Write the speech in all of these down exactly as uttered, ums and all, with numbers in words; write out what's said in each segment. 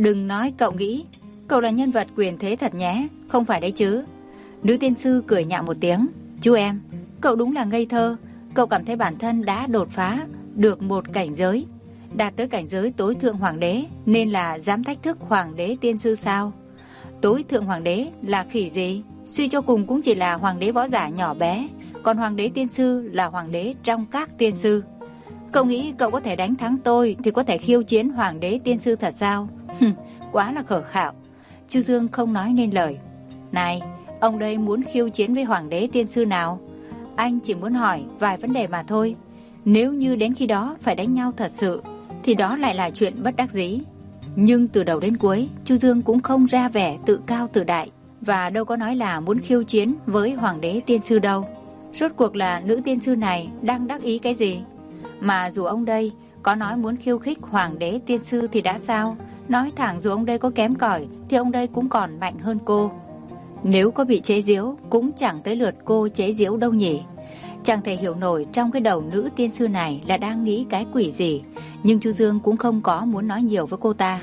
Đừng nói cậu nghĩ, cậu là nhân vật quyền thế thật nhé, không phải đấy chứ. Nữ tiên sư cười nhạo một tiếng. Chú em, cậu đúng là ngây thơ. Cậu cảm thấy bản thân đã đột phá được một cảnh giới, đạt tới cảnh giới tối thượng hoàng đế, nên là dám thách thức hoàng đế tiên sư sao? Tối thượng hoàng đế là khỉ gì? Suy cho cùng cũng chỉ là hoàng đế võ giả nhỏ bé, còn hoàng đế tiên sư là hoàng đế trong các tiên sư. Cậu nghĩ cậu có thể đánh thắng tôi thì có thể khiêu chiến hoàng đế tiên sư thật sao? Quá là khờ khạo. Chu Dương không nói nên lời. Này, ông đây muốn khiêu chiến với hoàng đế tiên sư nào? Anh chỉ muốn hỏi vài vấn đề mà thôi. Nếu như đến khi đó phải đánh nhau thật sự thì đó lại là chuyện bất đắc dĩ. Nhưng từ đầu đến cuối, Chu Dương cũng không ra vẻ tự cao tự đại, và đâu có nói là muốn khiêu chiến với hoàng đế tiên sư đâu. Rốt cuộc là nữ tiên sư này đang đắc ý cái gì? Mà dù ông đây có nói muốn khiêu khích hoàng đế tiên sư thì đã sao? Nói thẳng dù ông đây có kém cỏi thì ông đây cũng còn mạnh hơn cô. Nếu có bị chế giễu cũng chẳng tới lượt cô chế giễu đâu nhỉ. Chẳng thể hiểu nổi trong cái đầu nữ tiên sư này là đang nghĩ cái quỷ gì. Nhưng Chu Dương cũng không có muốn nói nhiều với cô ta.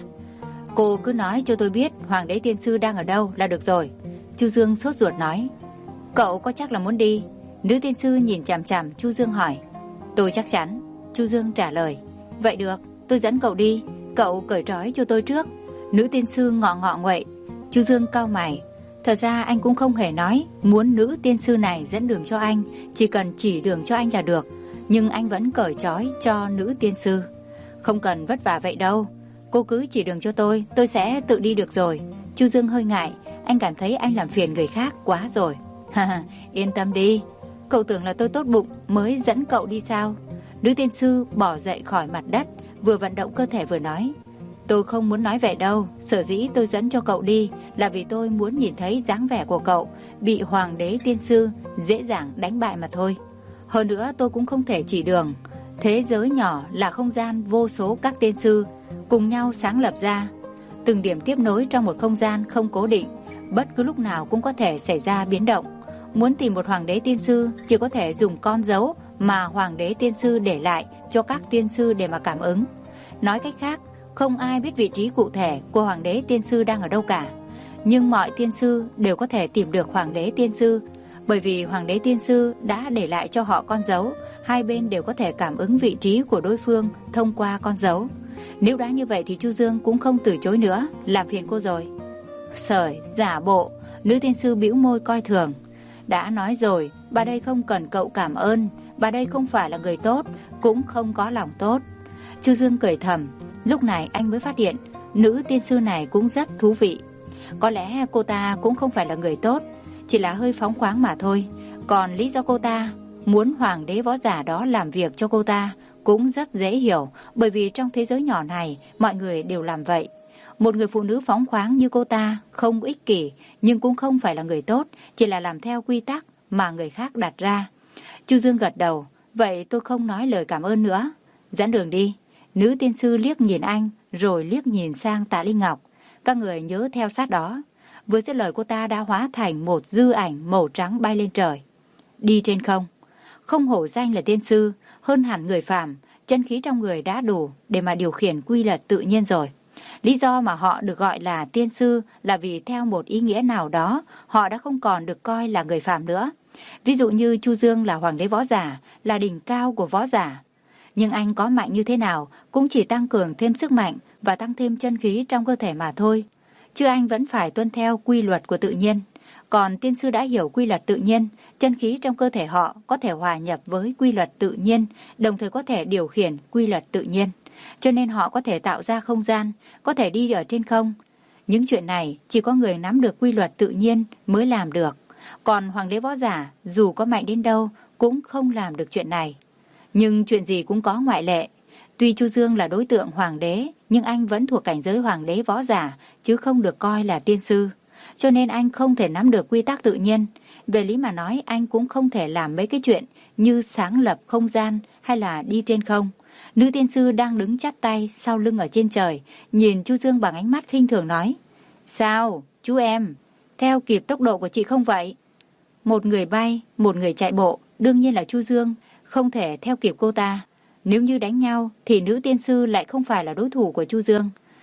Cô cứ nói cho tôi biết hoàng đế tiên sư đang ở đâu là được rồi. Chu Dương sốt ruột nói. Cậu có chắc là muốn đi? Nữ tiên sư nhìn chằm chằm Chu Dương hỏi. Tôi chắc chắn. Chu Dương trả lời. Vậy được, tôi dẫn cậu đi. Cậu cởi trói cho tôi trước. Nữ tiên sư ngọ ngọ nguậy. Chu Dương cau mày. Thật ra anh cũng không hề nói muốn nữ tiên sư này dẫn đường cho anh, chỉ cần chỉ đường cho anh là được. Nhưng anh vẫn cởi trói cho nữ tiên sư. Không cần vất vả vậy đâu. Cô cứ chỉ đường cho tôi, tôi sẽ tự đi được rồi. Chu Dương hơi ngại, anh cảm thấy anh làm phiền người khác quá rồi. Haha, yên tâm đi. Cậu tưởng là tôi tốt bụng mới dẫn cậu đi sao? Nữ tiên sư bỏ dậy khỏi mặt đất, vừa vận động cơ thể vừa nói. Tôi không muốn nói vậy đâu, sở dĩ tôi dẫn cho cậu đi là vì tôi muốn nhìn thấy dáng vẻ của cậu bị hoàng đế tiên sư dễ dàng đánh bại mà thôi. Hơn nữa tôi cũng không thể chỉ đường. Thế giới nhỏ là không gian vô số các tiên sư cùng nhau sáng lập ra, từng điểm tiếp nối trong một không gian không cố định, bất cứ lúc nào cũng có thể xảy ra biến động. Muốn tìm một hoàng đế tiên sư chỉ có thể dùng con dấu mà hoàng đế tiên sư để lại cho các tiên sư để mà cảm ứng. Nói cách khác, không ai biết vị trí cụ thể của hoàng đế tiên sư đang ở đâu cả. Nhưng mọi tiên sư đều có thể tìm được hoàng đế tiên sư, bởi vì hoàng đế tiên sư đã để lại cho họ con dấu. Hai bên đều có thể cảm ứng vị trí của đối phương thông qua con dấu. Nếu đã như vậy thì Chu Dương cũng không từ chối nữa, làm phiền cô rồi. Sởi, giả bộ. Nữ tiên sư bĩu môi coi thường. Đã nói rồi, bà đây không cần cậu cảm ơn. Bà đây không phải là người tốt, cũng không có lòng tốt. Chu Dương cười thầm. Lúc này anh mới phát hiện nữ tiên sư này cũng rất thú vị. Có lẽ cô ta cũng không phải là người tốt, chỉ là hơi phóng khoáng mà thôi. Còn lý do cô ta muốn hoàng đế võ giả đó làm việc cho cô ta cũng rất dễ hiểu, bởi vì trong thế giới nhỏ này mọi người đều làm vậy. Một người phụ nữ phóng khoáng như cô ta không ích kỷ, nhưng cũng không phải là người tốt, chỉ là làm theo quy tắc mà người khác đặt ra. Chu Dương gật đầu. Vậy tôi không nói lời cảm ơn nữa. Dẫn đường đi. Nữ tiên sư liếc nhìn anh, rồi liếc nhìn sang Tạ Linh Ngọc. Các người nhớ theo sát đó. Vừa dứt lời cô ta đã hóa thành một dư ảnh màu trắng bay lên trời. Đi trên không. Không hổ danh là tiên sư, hơn hẳn người phàm, chân khí trong người đã đủ để mà điều khiển quy luật tự nhiên rồi. Lý do mà họ được gọi là tiên sư là vì theo một ý nghĩa nào đó, họ đã không còn được coi là người phàm nữa. Ví dụ như Chu Dương là hoàng đế võ giả, là đỉnh cao của võ giả. Nhưng anh có mạnh như thế nào cũng chỉ tăng cường thêm sức mạnh và tăng thêm chân khí trong cơ thể mà thôi. Chứ anh vẫn phải tuân theo quy luật của tự nhiên. Còn tiên sư đã hiểu quy luật tự nhiên, chân khí trong cơ thể họ có thể hòa nhập với quy luật tự nhiên, đồng thời có thể điều khiển quy luật tự nhiên. Cho nên họ có thể tạo ra không gian, có thể đi ở trên không. Những chuyện này chỉ có người nắm được quy luật tự nhiên mới làm được. Còn hoàng đế võ giả dù có mạnh đến đâu cũng không làm được chuyện này. Nhưng chuyện gì cũng có ngoại lệ. Tuy Chu Dương là đối tượng hoàng đế, nhưng anh vẫn thuộc cảnh giới hoàng đế võ giả, chứ không được coi là tiên sư. Cho nên anh không thể nắm được quy tắc tự nhiên. Về lý mà nói, anh cũng không thể làm mấy cái chuyện như sáng lập không gian hay là đi trên không. Nữ tiên sư đang đứng chắp tay sau lưng ở trên trời, nhìn Chu Dương bằng ánh mắt khinh thường nói. Sao, chú em, theo kịp tốc độ của chị không vậy? Một người bay, một người chạy bộ, đương nhiên là Chu Dương không thể theo kịp cô ta. Nếu như đánh nhau thì nữ tiên sư lại không phải là đối thủ của Chu Dương.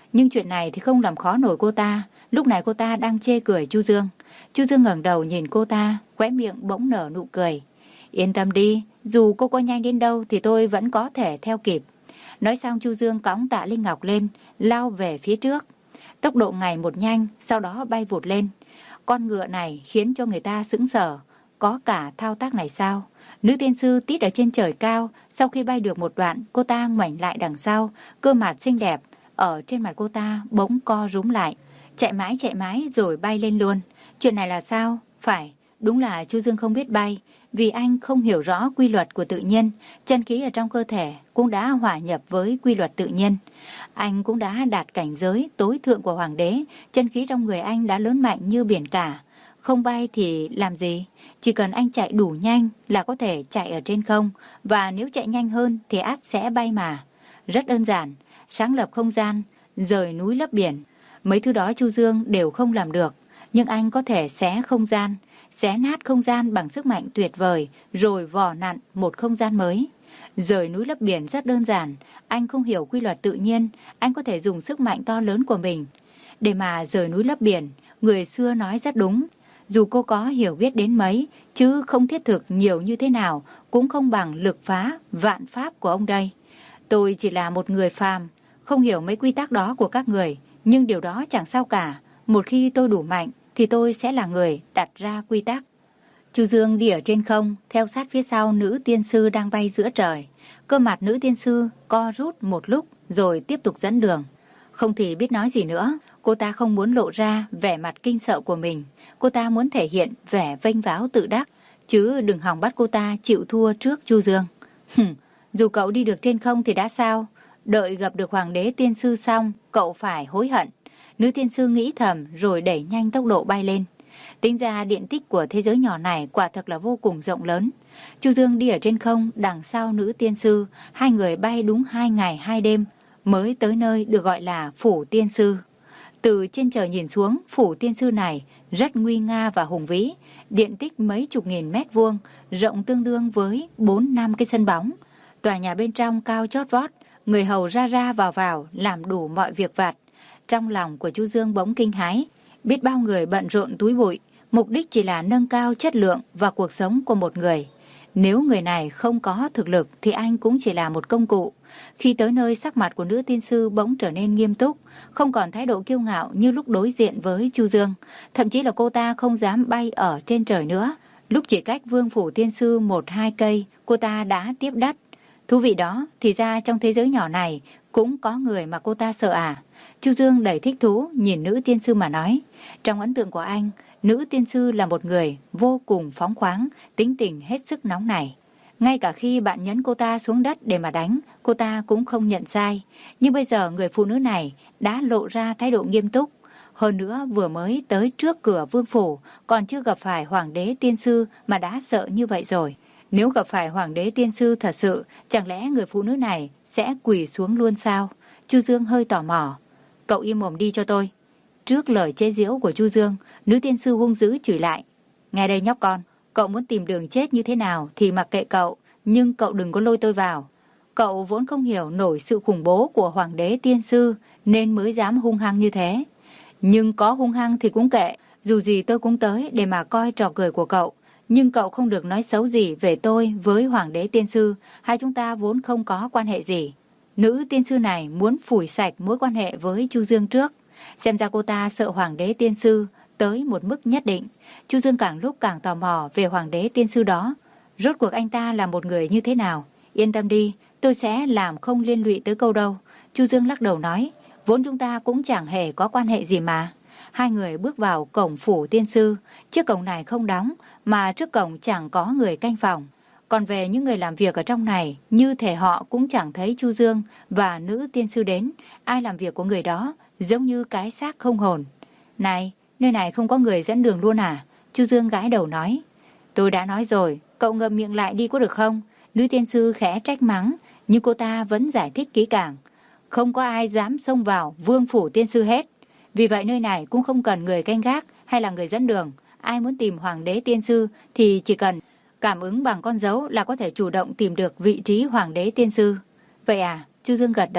Nhưng chuyện này thì không làm khó nổi cô ta. Lúc này cô ta đang chê cười Chu Dương. Chu Dương ngẩng đầu nhìn cô ta, khóe miệng bỗng nở nụ cười. Yên tâm đi, dù cô có nhanh đến đâu thì tôi vẫn có thể theo kịp. Nói xong Chu Dương cõng Tạ Linh Ngọc lên, lao về phía trước. Tốc độ ngày một nhanh, sau đó bay vụt lên. Con ngựa này khiến cho người ta sững sờ. Có cả thao tác này sao? Nữ tiên sư tít ở trên trời cao, sau khi bay được một đoạn, cô ta ngoảnh lại đằng sau, cơ mặt xinh đẹp ở trên mặt cô ta bỗng co rúm lại. Chạy mãi chạy mãi rồi bay lên luôn. Chuyện này là sao? Phải, đúng là Chu Dương không biết bay, vì anh không hiểu rõ quy luật của tự nhiên. Chân khí ở trong cơ thể cũng đã hòa nhập với quy luật tự nhiên. Anh cũng đã đạt cảnh giới tối thượng của hoàng đế, chân khí trong người anh đã lớn mạnh như biển cả. Không bay thì làm gì? Chỉ cần anh chạy đủ nhanh là có thể chạy ở trên không, và nếu chạy nhanh hơn thì ắt sẽ bay mà. Rất đơn giản, sáng lập không gian, rời núi lấp biển. Mấy thứ đó Chu Dương đều không làm được, nhưng anh có thể xé không gian, xé nát không gian bằng sức mạnh tuyệt vời, rồi vò nặn một không gian mới. Rời núi lấp biển rất đơn giản, anh không hiểu quy luật tự nhiên, anh có thể dùng sức mạnh to lớn của mình để mà rời núi lấp biển. Người xưa nói rất đúng, dù cô có hiểu biết đến mấy, chứ không thiết thực nhiều như thế nào, cũng không bằng lực phá vạn pháp của ông đây. Tôi chỉ là một người phàm, không hiểu mấy quy tắc đó của các người, nhưng điều đó chẳng sao cả. Một khi tôi đủ mạnh, thì tôi sẽ là người đặt ra quy tắc. Chu Dương đi ở trên không, theo sát phía sau nữ tiên sư đang bay giữa trời. Cơ mặt nữ tiên sư co rút một lúc, rồi tiếp tục dẫn đường. Không thì biết nói gì nữa, cô ta không muốn lộ ra vẻ mặt kinh sợ của mình. Cô ta muốn thể hiện vẻ vênh váo tự đắc, chứ đừng hòng bắt cô ta chịu thua trước Chu Dương. Hừm, dù cậu đi được trên không thì đã sao? Đợi gặp được hoàng đế tiên sư xong, cậu phải hối hận. Nữ tiên sư nghĩ thầm rồi đẩy nhanh tốc độ bay lên. Tính ra điện tích của thế giới nhỏ này quả thật là vô cùng rộng lớn. Chu Dương đi ở trên không, đằng sau nữ tiên sư, hai người bay đúng hai ngày hai đêm mới tới nơi được gọi là phủ tiên sư. Từ trên trời nhìn xuống, phủ tiên sư này rất nguy nga và hùng vĩ, điện tích mấy chục nghìn mét vuông, rộng tương đương với bốn năm cái sân bóng. Tòa nhà bên trong cao chót vót, người hầu ra ra vào vào làm đủ mọi việc vặt. Trong lòng của Chu Dương bỗng kinh hãi, biết bao người bận rộn túi bụi, mục đích chỉ là nâng cao chất lượng và cuộc sống của một người. Nếu người này không có thực lực thì anh cũng chỉ là một công cụ. Khi tới nơi, sắc mặt của nữ tiên sư bỗng trở nên nghiêm túc, không còn thái độ kiêu ngạo như lúc đối diện với Chu Dương. Thậm chí là cô ta không dám bay ở trên trời nữa. Lúc chỉ cách vương phủ tiên sư một hai cây, cô ta đã tiếp đất. Thú vị đó, thì ra trong thế giới nhỏ này cũng có người mà cô ta sợ à? Chu Dương đầy thích thú nhìn nữ tiên sư mà nói. Trong ấn tượng của anh, nữ tiên sư là một người vô cùng phóng khoáng, tính tình hết sức nóng nảy. Ngay cả khi bạn nhấn cô ta xuống đất để mà đánh, cô ta cũng không nhận sai. Nhưng bây giờ người phụ nữ này đã lộ ra thái độ nghiêm túc. Hơn nữa vừa mới tới trước cửa vương phủ, còn chưa gặp phải hoàng đế tiên sư mà đã sợ như vậy rồi. Nếu gặp phải hoàng đế tiên sư thật sự, chẳng lẽ người phụ nữ này sẽ quỳ xuống luôn sao? Chu Dương hơi tò mò. Cậu im mồm đi cho tôi. Trước lời chế giễu của Chu Dương, nữ tiên sư hung dữ chửi lại. Nghe đây nhóc con, cậu muốn tìm đường chết như thế nào thì mặc kệ cậu, nhưng cậu đừng có lôi tôi vào. Cậu vốn không hiểu nổi sự khủng bố của hoàng đế tiên sư nên mới dám hung hăng như thế. Nhưng có hung hăng thì cũng kệ, dù gì tôi cũng tới để mà coi trò cười của cậu. Nhưng cậu không được nói xấu gì về tôi với hoàng đế tiên sư, hai chúng ta vốn không có quan hệ gì. Nữ tiên sư này muốn phủi sạch mối quan hệ với Chu Dương trước. Xem ra cô ta sợ hoàng đế tiên sư tới một mức nhất định. Chu Dương càng lúc càng tò mò về hoàng đế tiên sư đó. Rốt cuộc anh ta là một người như thế nào? Yên tâm đi, tôi sẽ làm không liên lụy tới câu đâu. Chu Dương lắc đầu nói, vốn chúng ta cũng chẳng hề có quan hệ gì mà. Hai người bước vào cổng phủ tiên sư. Chiếc cổng này không đóng, mà trước cổng chẳng có người canh phòng. Còn về những người làm việc ở trong này, như thể họ cũng chẳng thấy Chu Dương và nữ tiên sư đến. Ai làm việc của người đó giống như cái xác không hồn. Này, nơi này không có người dẫn đường luôn à? Chu Dương gãi đầu nói. Tôi đã nói rồi, cậu ngậm miệng lại đi có được không? Nữ tiên sư khẽ trách mắng, nhưng cô ta vẫn giải thích kỹ càng. Không có ai dám xông vào vương phủ tiên sư hết. Vì vậy nơi này cũng không cần người canh gác hay là người dẫn đường. Ai muốn tìm hoàng đế tiên sư thì chỉ cần cảm ứng bằng con dấu là có thể chủ động tìm được vị trí hoàng đế tiên sư. Vậy à? Chu Dương gật đầu.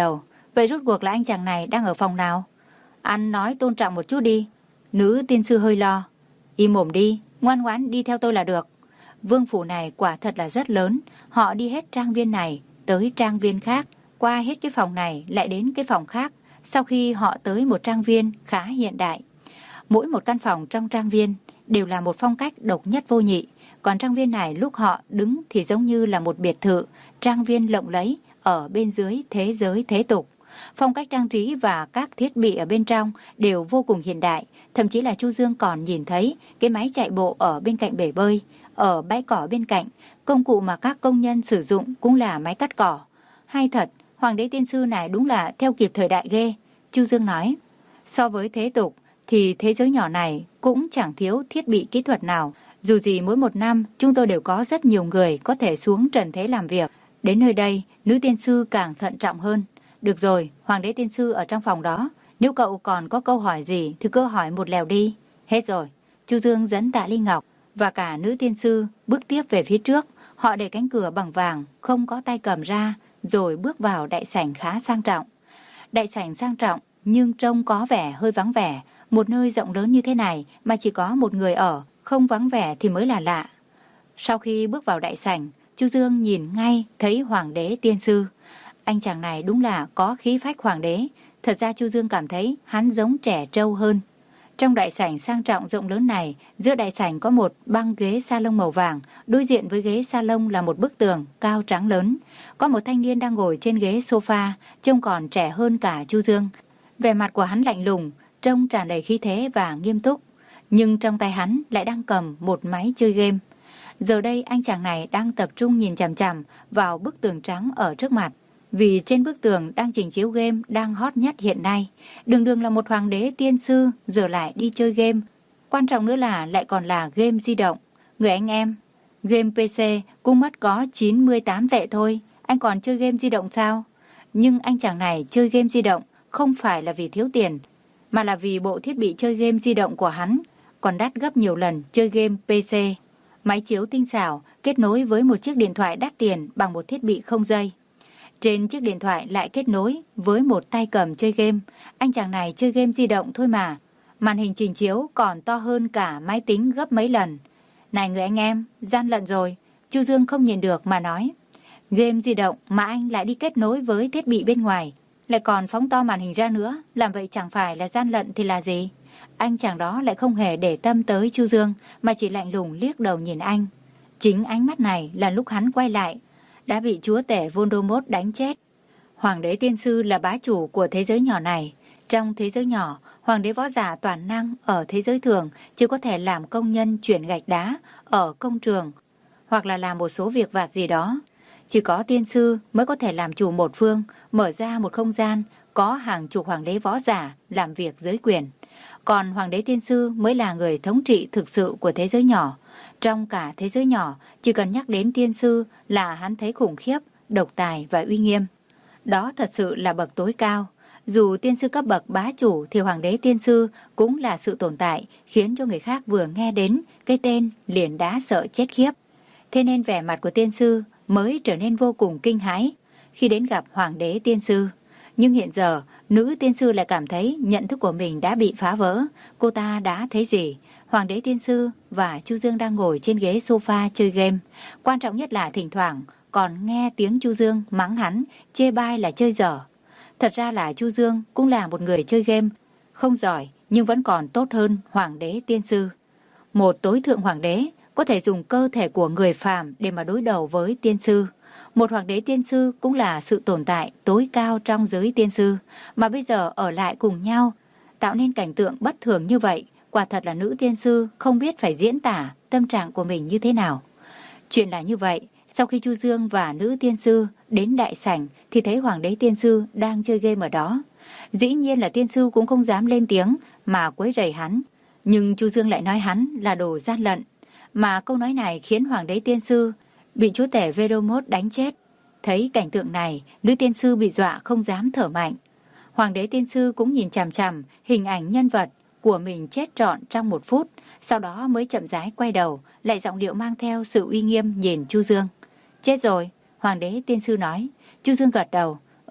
Vậy rốt cuộc là anh chàng này đang ở phòng nào? Anh nói tôn trọng một chút đi. Nữ tiên sư hơi lo. Im mồm đi, ngoan ngoãn đi theo tôi là được. Vương phủ này quả thật là rất lớn. Họ đi hết trang viên này tới trang viên khác, qua hết cái phòng này lại đến cái phòng khác. Sau khi họ tới một trang viên khá hiện đại, mỗi một căn phòng trong trang viên đều là một phong cách độc nhất vô nhị. Còn trang viên này lúc họ đứng thì giống như là một biệt thự, trang viên lộng lẫy ở bên dưới thế giới thế tục. Phong cách trang trí và các thiết bị ở bên trong đều vô cùng hiện đại. Thậm chí là Chu Dương còn nhìn thấy cái máy chạy bộ ở bên cạnh bể bơi, ở bãi cỏ bên cạnh. Công cụ mà các công nhân sử dụng cũng là máy cắt cỏ. Hay thật, Hoàng đế tiên sư này đúng là theo kịp thời đại ghê. Chu Dương nói, so với thế tục thì thế giới nhỏ này cũng chẳng thiếu thiết bị kỹ thuật nào. Dù gì mỗi một năm chúng tôi đều có rất nhiều người có thể xuống trần thế làm việc. Đến nơi đây, nữ tiên sư càng thận trọng hơn. Được rồi, Hoàng đế tiên sư ở trong phòng đó. Nếu cậu còn có câu hỏi gì thì cứ hỏi một lèo đi. Hết rồi. Chu Dương dẫn Tạ Ly Ngọc và cả nữ tiên sư bước tiếp về phía trước. Họ để cánh cửa bằng vàng, không có tay cầm ra, rồi bước vào đại sảnh khá sang trọng. Đại sảnh sang trọng nhưng trông có vẻ hơi vắng vẻ. Một nơi rộng lớn như thế này mà chỉ có một người ở, không vắng vẻ thì mới là lạ. Sau khi bước vào đại sảnh, Chu Dương nhìn ngay thấy Hoàng đế tiên sư. Anh chàng này đúng là có khí phách hoàng đế. Thật ra Chu Dương cảm thấy hắn giống trẻ trâu hơn. Trong đại sảnh sang trọng rộng lớn này, giữa đại sảnh có một băng ghế salon màu vàng, đối diện với ghế salon là một bức tường cao trắng lớn. Có một thanh niên đang ngồi trên ghế sofa, trông còn trẻ hơn cả Chu Dương. Vẻ mặt của hắn lạnh lùng, trông tràn đầy khí thế và nghiêm túc. Nhưng trong tay hắn lại đang cầm một máy chơi game. Giờ đây anh chàng này đang tập trung nhìn chằm chằm vào bức tường trắng ở trước mặt. Vì trên bức tường đang trình chiếu game đang hot nhất hiện nay. Đường đường là một hoàng đế tiên sư, giờ lại đi chơi game. Quan trọng nữa là lại còn là game di động. Người anh em, game pê xê cũng mất có chín mươi tám tệ thôi. Anh còn chơi game di động sao? Nhưng anh chàng này chơi game di động không phải là vì thiếu tiền, mà là vì bộ thiết bị chơi game di động của hắn còn đắt gấp nhiều lần chơi game pê xê. Máy chiếu tinh xảo kết nối với một chiếc điện thoại đắt tiền bằng một thiết bị không dây. Trên chiếc điện thoại lại kết nối với một tay cầm chơi game. Anh chàng này chơi game di động thôi mà. Màn hình trình chiếu còn to hơn cả máy tính gấp mấy lần. Này người anh em, gian lận rồi. Chu Dương không nhìn được mà nói. Game di động mà anh lại đi kết nối với thiết bị bên ngoài, lại còn phóng to màn hình ra nữa. Làm vậy chẳng phải là gian lận thì là gì? Anh chàng đó lại không hề để tâm tới Chu Dương, mà chỉ lạnh lùng liếc đầu nhìn anh. Chính ánh mắt này là lúc hắn quay lại đã bị chúa tể Voldemort đánh chết. Hoàng đế tiên sư là bá chủ của thế giới nhỏ này. Trong thế giới nhỏ, hoàng đế võ giả toàn năng ở thế giới thường chỉ có thể làm công nhân chuyển gạch đá ở công trường, hoặc là làm một số việc vặt gì đó. Chỉ có tiên sư mới có thể làm chủ một phương, mở ra một không gian có hàng chục hoàng đế võ giả làm việc dưới quyền. Còn hoàng đế tiên sư mới là người thống trị thực sự của thế giới nhỏ. Trong cả thế giới nhỏ, chỉ cần nhắc đến tiên sư là hắn thấy khủng khiếp, độc tài và uy nghiêm. Đó thật sự là bậc tối cao. Dù tiên sư cấp bậc bá chủ thì hoàng đế tiên sư cũng là sự tồn tại khiến cho người khác vừa nghe đến cái tên liền đã sợ chết khiếp. Thế nên vẻ mặt của tiên sư mới trở nên vô cùng kinh hãi khi đến gặp hoàng đế tiên sư. Nhưng hiện giờ, nữ tiên sư lại cảm thấy nhận thức của mình đã bị phá vỡ. Cô ta đã thấy gì? Hoàng đế tiên sư và Chu Dương đang ngồi trên ghế sofa chơi game. Quan trọng nhất là thỉnh thoảng còn nghe tiếng Chu Dương mắng hắn, chê bai là chơi dở. Thật ra là Chu Dương cũng là một người chơi game, không giỏi nhưng vẫn còn tốt hơn hoàng đế tiên sư. Một tối thượng hoàng đế có thể dùng cơ thể của người phàm để mà đối đầu với tiên sư. Một hoàng đế tiên sư cũng là sự tồn tại tối cao trong giới tiên sư, mà bây giờ ở lại cùng nhau, tạo nên cảnh tượng bất thường như vậy. Quả thật là nữ tiên sư không biết phải diễn tả tâm trạng của mình như thế nào. Chuyện là như vậy, sau khi Chu Dương và nữ tiên sư đến đại sảnh thì thấy hoàng đế tiên sư đang chơi game ở đó. Dĩ nhiên là tiên sư cũng không dám lên tiếng mà quấy rầy hắn, nhưng Chu Dương lại nói hắn là đồ gian lận. Mà câu nói này khiến hoàng đế tiên sư bị chúa tể Voldemort đánh chết. Thấy cảnh tượng này, nữ tiên sư bị dọa không dám thở mạnh. Hoàng đế tiên sư cũng nhìn chằm chằm hình ảnh nhân vật của mình chết trọn trong một phút, sau đó mới chậm rãi quay đầu, lại giọng điệu mang theo sự uy nghiêm nhìn Chu Dương. Chết rồi, hoàng đế tiên sư nói. Chu Dương gật đầu. Ừ,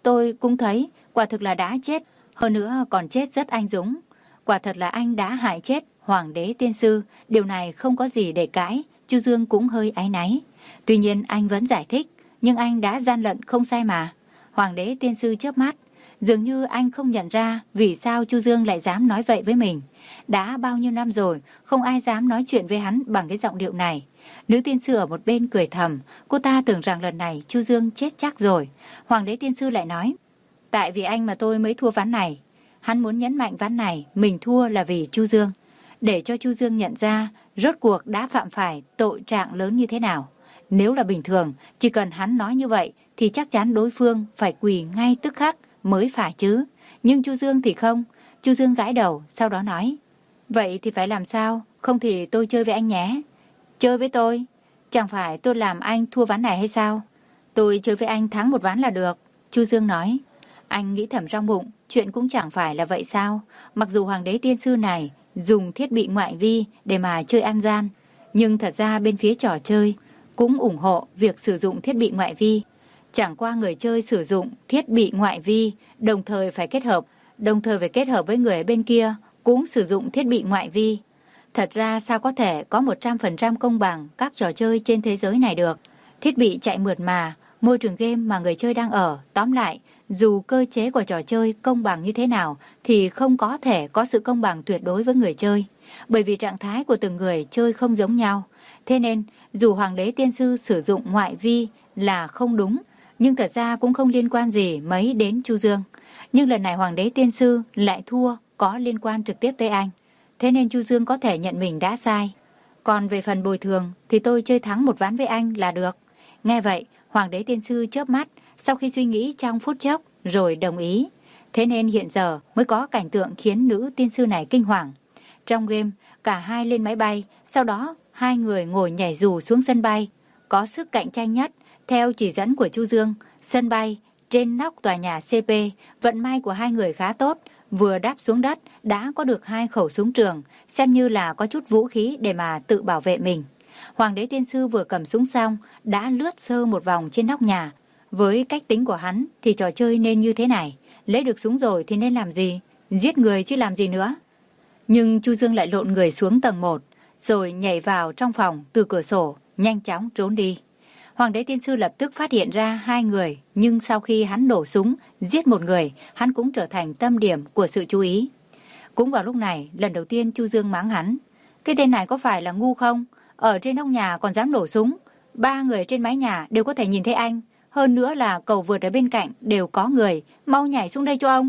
tôi cũng thấy quả thực là đã chết, hơn nữa còn chết rất anh dũng. Quả thật là anh đã hại chết Hoàng đế tiên sư, điều này không có gì để cãi. Chu Dương cũng hơi áy náy. Tuy nhiên anh vẫn giải thích, nhưng anh đã gian lận không sai mà. Hoàng đế tiên sư chớp mắt, dường như anh không nhận ra vì sao Chu Dương lại dám nói vậy với mình. Đã bao nhiêu năm rồi, không ai dám nói chuyện với hắn bằng cái giọng điệu này. Nữ tiên sư ở một bên cười thầm, cô ta tưởng rằng lần này Chu Dương chết chắc rồi. Hoàng đế tiên sư lại nói, tại vì anh mà tôi mới thua ván này. Hắn muốn nhấn mạnh ván này, mình thua là vì Chu Dương. Để cho Chu Dương nhận ra rốt cuộc đã phạm phải tội trạng lớn như thế nào. Nếu là bình thường, chỉ cần hắn nói như vậy thì chắc chắn đối phương phải quỳ ngay tức khắc mới phải chứ. Nhưng Chu Dương thì không. Chu Dương gãi đầu, sau đó nói, vậy thì phải làm sao? Không thì tôi chơi với anh nhé. Chơi với tôi? Chẳng phải tôi làm anh thua ván này hay sao? Tôi chơi với anh thắng một ván là được. Chu Dương nói. Anh nghĩ thầm trong bụng, chuyện cũng chẳng phải là vậy sao? Mặc dù Hoàng đế tiên sư này dùng thiết bị ngoại vi để mà chơi ăn gian, nhưng thật ra bên phía trò chơi cũng ủng hộ việc sử dụng thiết bị ngoại vi. Chẳng qua người chơi sử dụng thiết bị ngoại vi đồng thời phải kết hợp, đồng thời phải kết hợp với người ở bên kia cũng sử dụng thiết bị ngoại vi. Thật ra sao có thể có một trăm phần trăm công bằng các trò chơi trên thế giới này được? Thiết bị chạy mượt mà, môi trường game mà người chơi đang ở, tóm lại, dù cơ chế của trò chơi công bằng như thế nào thì không có thể có sự công bằng tuyệt đối với người chơi. Bởi vì trạng thái của từng người chơi không giống nhau. Thế nên, dù Hoàng đế tiên sư sử dụng ngoại vi là không đúng, nhưng thật ra cũng không liên quan gì mấy đến Chu Dương. Nhưng lần này Hoàng đế tiên sư lại thua có liên quan trực tiếp tới anh. Thế nên Chu Dương có thể nhận mình đã sai. Còn về phần bồi thường thì tôi chơi thắng một ván với anh là được. Nghe vậy, Hoàng đế tiên sư chớp mắt, sau khi suy nghĩ trong phút chốc rồi đồng ý. Thế nên hiện giờ mới có cảnh tượng khiến nữ tiên sư này kinh hoàng. Trong game, cả hai lên máy bay, sau đó hai người ngồi nhảy dù xuống sân bay. Có sức cạnh tranh nhất, theo chỉ dẫn của Chu Dương, sân bay, trên nóc tòa nhà xê pê, vận may của hai người khá tốt. Vừa đáp xuống đất đã có được hai khẩu súng trường, xem như là có chút vũ khí để mà tự bảo vệ mình. Hoàng đế tiên sư vừa cầm súng xong, đã lướt sơ một vòng trên nóc nhà. Với cách tính của hắn thì trò chơi nên như thế này, lấy được súng rồi thì nên làm gì? Giết người chứ làm gì nữa. Nhưng Chu Dương lại lộn người xuống tầng một, rồi nhảy vào trong phòng từ cửa sổ, nhanh chóng trốn đi. Hoàng đế tiên sư lập tức phát hiện ra hai người, nhưng sau khi hắn nổ súng, giết một người, hắn cũng trở thành tâm điểm của sự chú ý. Cũng vào lúc này, lần đầu tiên Chu Dương mắng hắn. Cái tên này có phải là ngu không? Ở trên nóc nhà còn dám nổ súng. Ba người trên mái nhà đều có thể nhìn thấy anh. Hơn nữa là cầu vượt ở bên cạnh đều có người, mau nhảy xuống đây cho ông.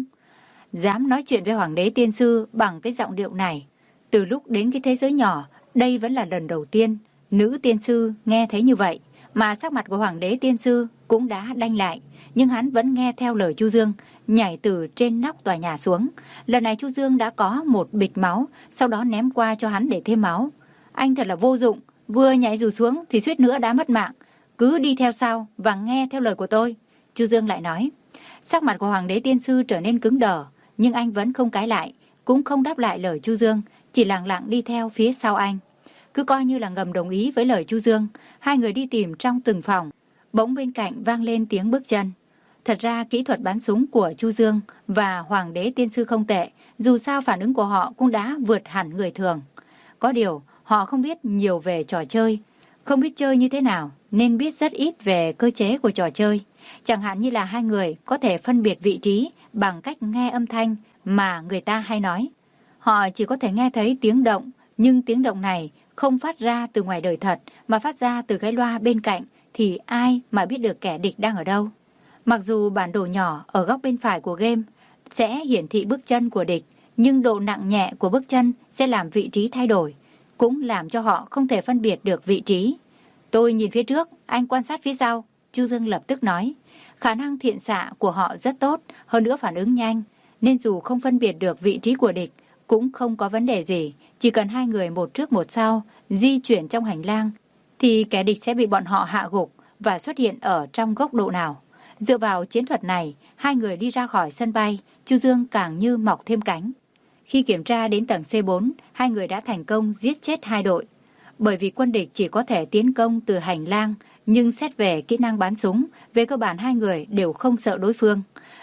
Dám nói chuyện với Hoàng đế tiên sư bằng cái giọng điệu này. Từ lúc đến cái thế giới nhỏ, đây vẫn là lần đầu tiên nữ tiên sư nghe thấy như vậy. Mà sắc mặt của Hoàng đế tiên sư cũng đã đanh lại, nhưng hắn vẫn nghe theo lời Chu Dương, nhảy từ trên nóc tòa nhà xuống. Lần này Chu Dương đã có một bịch máu, sau đó ném qua cho hắn để thêm máu. Anh thật là vô dụng, vừa nhảy dù xuống thì suýt nữa đã mất mạng. Cứ đi theo sau và nghe theo lời của tôi. Chu Dương lại nói. Sắc mặt của Hoàng đế tiên sư trở nên cứng đờ, nhưng anh vẫn không cãi lại, cũng không đáp lại lời Chu Dương, chỉ lặng lặng đi theo phía sau anh. Cứ coi như là ngầm đồng ý với lời Chu Dương, hai người đi tìm trong từng phòng. Bỗng bên cạnh vang lên tiếng bước chân. Thật ra kỹ thuật bắn súng của Chu Dương và Hoàng đế tiên sư không tệ, dù sao phản ứng của họ cũng đã vượt hẳn người thường. Có điều, họ không biết nhiều về trò chơi, không biết chơi như thế nào, nên biết rất ít về cơ chế của trò chơi. Chẳng hạn như là hai người có thể phân biệt vị trí bằng cách nghe âm thanh mà người ta hay nói. Họ chỉ có thể nghe thấy tiếng động, nhưng tiếng động này không phát ra từ ngoài đời thật mà phát ra từ cái loa bên cạnh, thì ai mà biết được kẻ địch đang ở đâu. Mặc dù bản đồ nhỏ ở góc bên phải của game sẽ hiển thị bước chân của địch, nhưng độ nặng nhẹ của bước chân sẽ làm vị trí thay đổi, cũng làm cho họ không thể phân biệt được vị trí. Tôi nhìn phía trước, anh quan sát phía sau, Chu Dương lập tức nói. Khả năng thiện xạ của họ rất tốt, hơn nữa phản ứng nhanh, nên dù không phân biệt được vị trí của địch cũng không có vấn đề gì. Chỉ cần hai người một trước một sau di chuyển trong hành lang thì kẻ địch sẽ bị bọn họ hạ gục và xuất hiện ở trong góc độ nào. Dựa vào chiến thuật này, hai người đi ra khỏi sân bay, Chu Dương càng như mọc thêm cánh. Khi kiểm tra đến tầng xê bốn, hai người đã thành công giết chết hai đội. Bởi vì quân địch chỉ có thể tiến công từ hành lang, nhưng xét về kỹ năng bắn súng, về cơ bản hai người đều không sợ đối phương.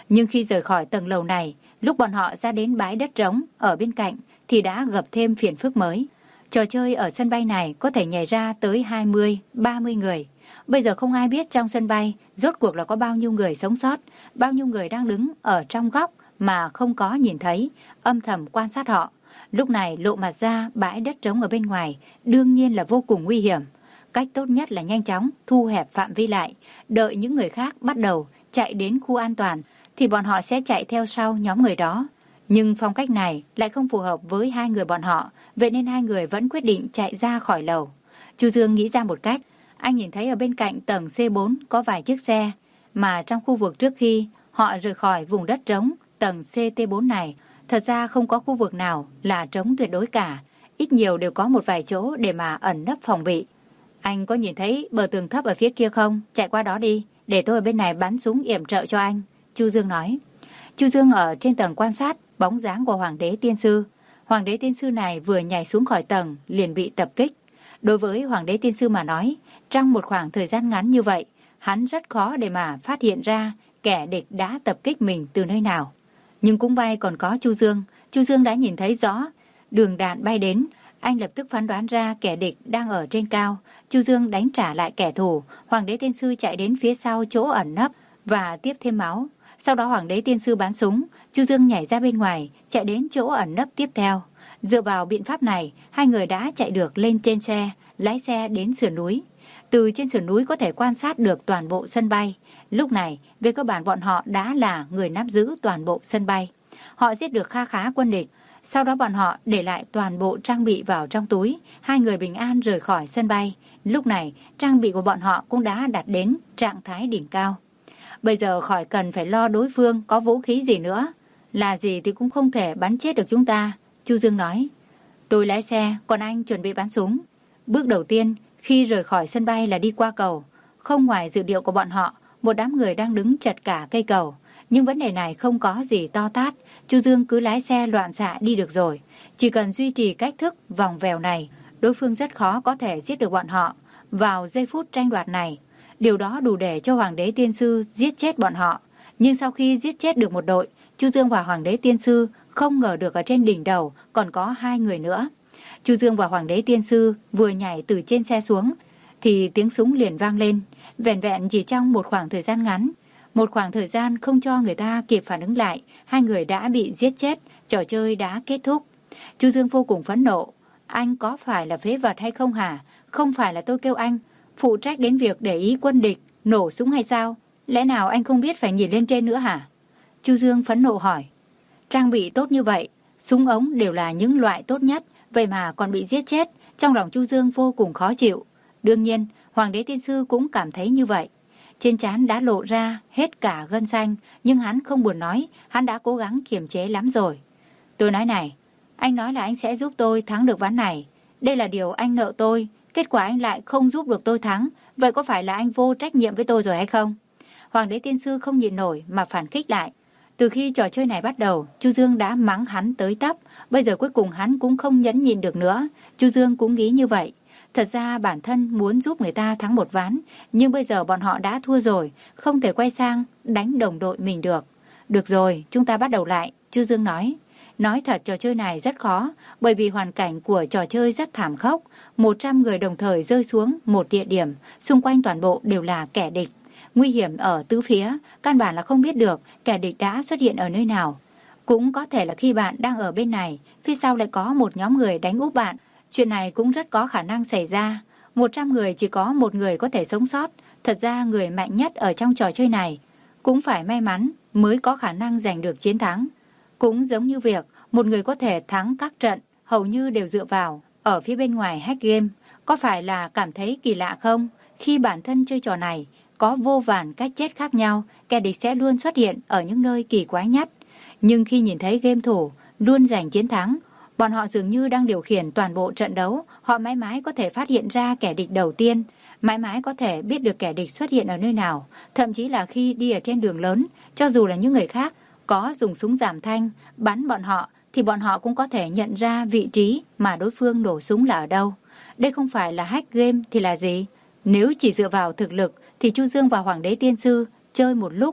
Nhưng khi rời khỏi tầng lầu này, lúc bọn họ ra đến bãi đất trống ở bên cạnh thì đã gặp thêm phiền phức mới. Trò chơi ở sân bay này có thể nhảy ra tới hai mươi, ba mươi người. Bây giờ không ai biết trong sân bay rốt cuộc là có bao nhiêu người sống sót, bao nhiêu người đang đứng ở trong góc mà không có nhìn thấy, âm thầm quan sát họ. Lúc này lộ mặt ra bãi đất trống ở bên ngoài đương nhiên là vô cùng nguy hiểm. Cách tốt nhất là nhanh chóng thu hẹp phạm vi lại, đợi những người khác bắt đầu chạy đến khu an toàn thì bọn họ sẽ chạy theo sau nhóm người đó. Nhưng phong cách này lại không phù hợp với hai người bọn họ, vậy nên hai người vẫn quyết định chạy ra khỏi lầu. Chu Dương nghĩ ra một cách, anh nhìn thấy ở bên cạnh tầng C bốn có vài chiếc xe, mà trong khu vực trước khi họ rời khỏi vùng đất trống tầng C T bốn này, thật ra không có khu vực nào là trống tuyệt đối cả, ít nhiều đều có một vài chỗ để mà ẩn nấp phòng bị. Anh có nhìn thấy bờ tường thấp ở phía kia không? Chạy qua đó đi, để tôi ở bên này bắn súng yểm trợ cho anh, Chu Dương nói. Chu Dương ở trên tầng quan sát bóng dáng của Hoàng đế Tiên Sư. Hoàng đế Tiên Sư này vừa nhảy xuống khỏi tầng liền bị tập kích. Đối với Hoàng đế Tiên Sư mà nói, trong một khoảng thời gian ngắn như vậy, hắn rất khó để mà phát hiện ra kẻ địch đã tập kích mình từ nơi nào. Nhưng cũng may còn có Chu Dương. Chu Dương đã nhìn thấy rõ đường đạn bay đến, anh lập tức phán đoán ra kẻ địch đang ở trên cao. Chu Dương đánh trả lại kẻ thù. Hoàng đế Tiên Sư chạy đến phía sau chỗ ẩn nấp và tiếp thêm máu. Sau đó Hoàng đế Tiên Sư bắn súng, Chu Dương nhảy ra bên ngoài, chạy đến chỗ ẩn nấp tiếp theo. Dựa vào biện pháp này, hai người đã chạy được lên trên xe, lái xe đến sườn núi. Từ trên sườn núi có thể quan sát được toàn bộ sân bay. Lúc này, về cơ bản bọn họ đã là người nắm giữ toàn bộ sân bay. Họ giết được kha khá quân địch. Sau đó bọn họ để lại toàn bộ trang bị vào trong túi. Hai người bình an rời khỏi sân bay. Lúc này, trang bị của bọn họ cũng đã đạt đến trạng thái đỉnh cao. Bây giờ khỏi cần phải lo đối phương có vũ khí gì nữa. Là gì thì cũng không thể bắn chết được chúng ta, Chu Dương nói. Tôi lái xe, còn anh chuẩn bị bắn súng. Bước đầu tiên, khi rời khỏi sân bay là đi qua cầu. Không ngoài dự liệu của bọn họ, một đám người đang đứng chật cả cây cầu. Nhưng vấn đề này không có gì to tát. Chu Dương cứ lái xe loạn xạ đi được rồi. Chỉ cần duy trì cách thức vòng vèo này, đối phương rất khó có thể giết được bọn họ. Vào giây phút tranh đoạt này, điều đó đủ để cho Hoàng đế Tiên Sư giết chết bọn họ. Nhưng sau khi giết chết được một đội, Chu Dương và Hoàng đế Tiên Sư không ngờ được ở trên đỉnh đầu còn có hai người nữa. Chu Dương và Hoàng đế Tiên Sư vừa nhảy từ trên xe xuống thì tiếng súng liền vang lên. Vẹn vẹn chỉ trong một khoảng thời gian ngắn, một khoảng thời gian không cho người ta kịp phản ứng lại, hai người đã bị giết chết, trò chơi đã kết thúc. Chu Dương vô cùng phẫn nộ. Anh có phải là phế vật hay không hả? Không phải là tôi kêu anh phụ trách đến việc để ý quân địch nổ súng hay sao? Lẽ nào anh không biết phải nhìn lên trên nữa hả? Chu Dương phẫn nộ hỏi. Trang bị tốt như vậy, súng ống đều là những loại tốt nhất, vậy mà còn bị giết chết. Trong lòng Chu Dương vô cùng khó chịu. Đương nhiên, Hoàng đế Tiên Sư cũng cảm thấy như vậy. Trên trán đã lộ ra hết cả gân xanh, nhưng hắn không buồn nói, hắn đã cố gắng kiềm chế lắm rồi. Tôi nói này, anh nói là anh sẽ giúp tôi thắng được ván này. Đây là điều anh nợ tôi, kết quả anh lại không giúp được tôi thắng, vậy có phải là anh vô trách nhiệm với tôi rồi hay không? Hoàng đế Tiên Sư không nhịn nổi mà phản kích lại. Từ khi trò chơi này bắt đầu, Chu Dương đã mắng hắn tới tấp, bây giờ cuối cùng hắn cũng không nhẫn nhịn được nữa. Chu Dương cũng nghĩ như vậy. Thật ra bản thân muốn giúp người ta thắng một ván, nhưng bây giờ bọn họ đã thua rồi, không thể quay sang đánh đồng đội mình được. Được rồi, chúng ta bắt đầu lại, Chu Dương nói. Nói thật trò chơi này rất khó, bởi vì hoàn cảnh của trò chơi rất thảm khốc. một trăm người đồng thời rơi xuống một địa điểm, xung quanh toàn bộ đều là kẻ địch. Nguy hiểm ở tứ phía, căn bản là không biết được kẻ địch đã xuất hiện ở nơi nào. Cũng có thể là khi bạn đang ở bên này, phía sau lại có một nhóm người đánh úp bạn. Chuyện này cũng rất có khả năng xảy ra. một trăm người chỉ có một người có thể sống sót. Thật ra người mạnh nhất ở trong trò chơi này cũng phải may mắn mới có khả năng giành được chiến thắng. Cũng giống như việc một người có thể thắng các trận hầu như đều dựa vào ở phía bên ngoài hack game. Có phải là cảm thấy kỳ lạ không? Khi bản thân chơi trò này, có vô vàn cách chết khác nhau, kẻ địch sẽ luôn xuất hiện ở những nơi kỳ quái nhất. Nhưng khi nhìn thấy game thủ luôn giành chiến thắng, bọn họ dường như đang điều khiển toàn bộ trận đấu. Họ mãi mãi có thể phát hiện ra kẻ địch đầu tiên, mãi mãi có thể biết được kẻ địch xuất hiện ở nơi nào. Thậm chí là khi đi ở trên đường lớn, cho dù là những người khác có dùng súng giảm thanh bắn bọn họ, thì bọn họ cũng có thể nhận ra vị trí mà đối phương nổ súng là ở đâu. Đây không phải là hack game thì là gì? Nếu chỉ dựa vào thực lực thì Chu Dương và Hoàng đế Tiên Sư chơi một lúc